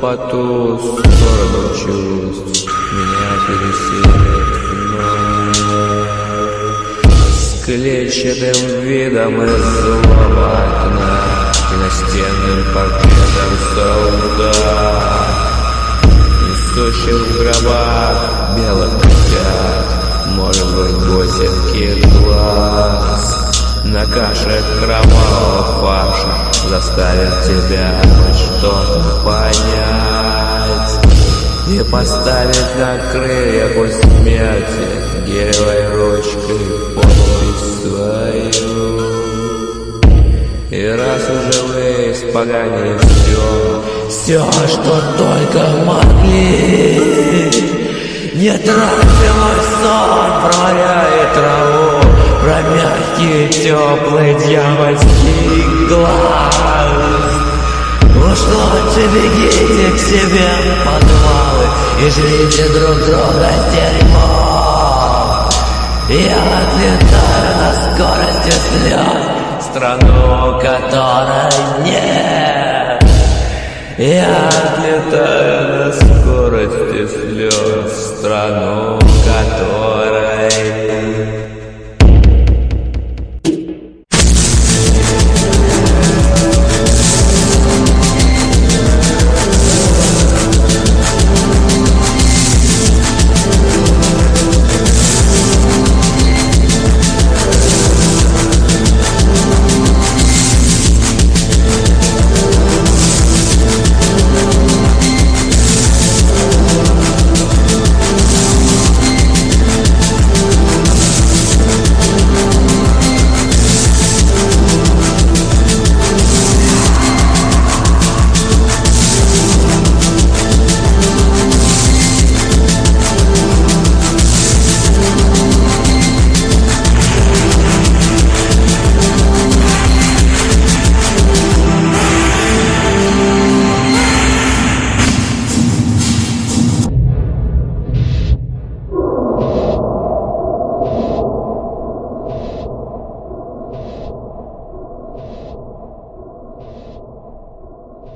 по ту сторону чувств меня переселит вновь. С клетчатым видом из злого окна и настенным портретом солдат, несущих в гробах белых котят, может быть, бусинки глаз. На каше кровавого фарша заставит тебя хоть что-то понять и поставить на крыльях у смерти гелевой ручкой подпись свою. И раз уже вы испоганили все, что только могли, не тратьте мой сон, проваляя траву, про мягкий, теплый дьявольский глаз. Уж лучше бегите к себе в подвалы и жрите друг друга дерьмо. Я отлетаю на скорости слез в страну, которой нет. Я отлетаю на скорости слез в страну, которой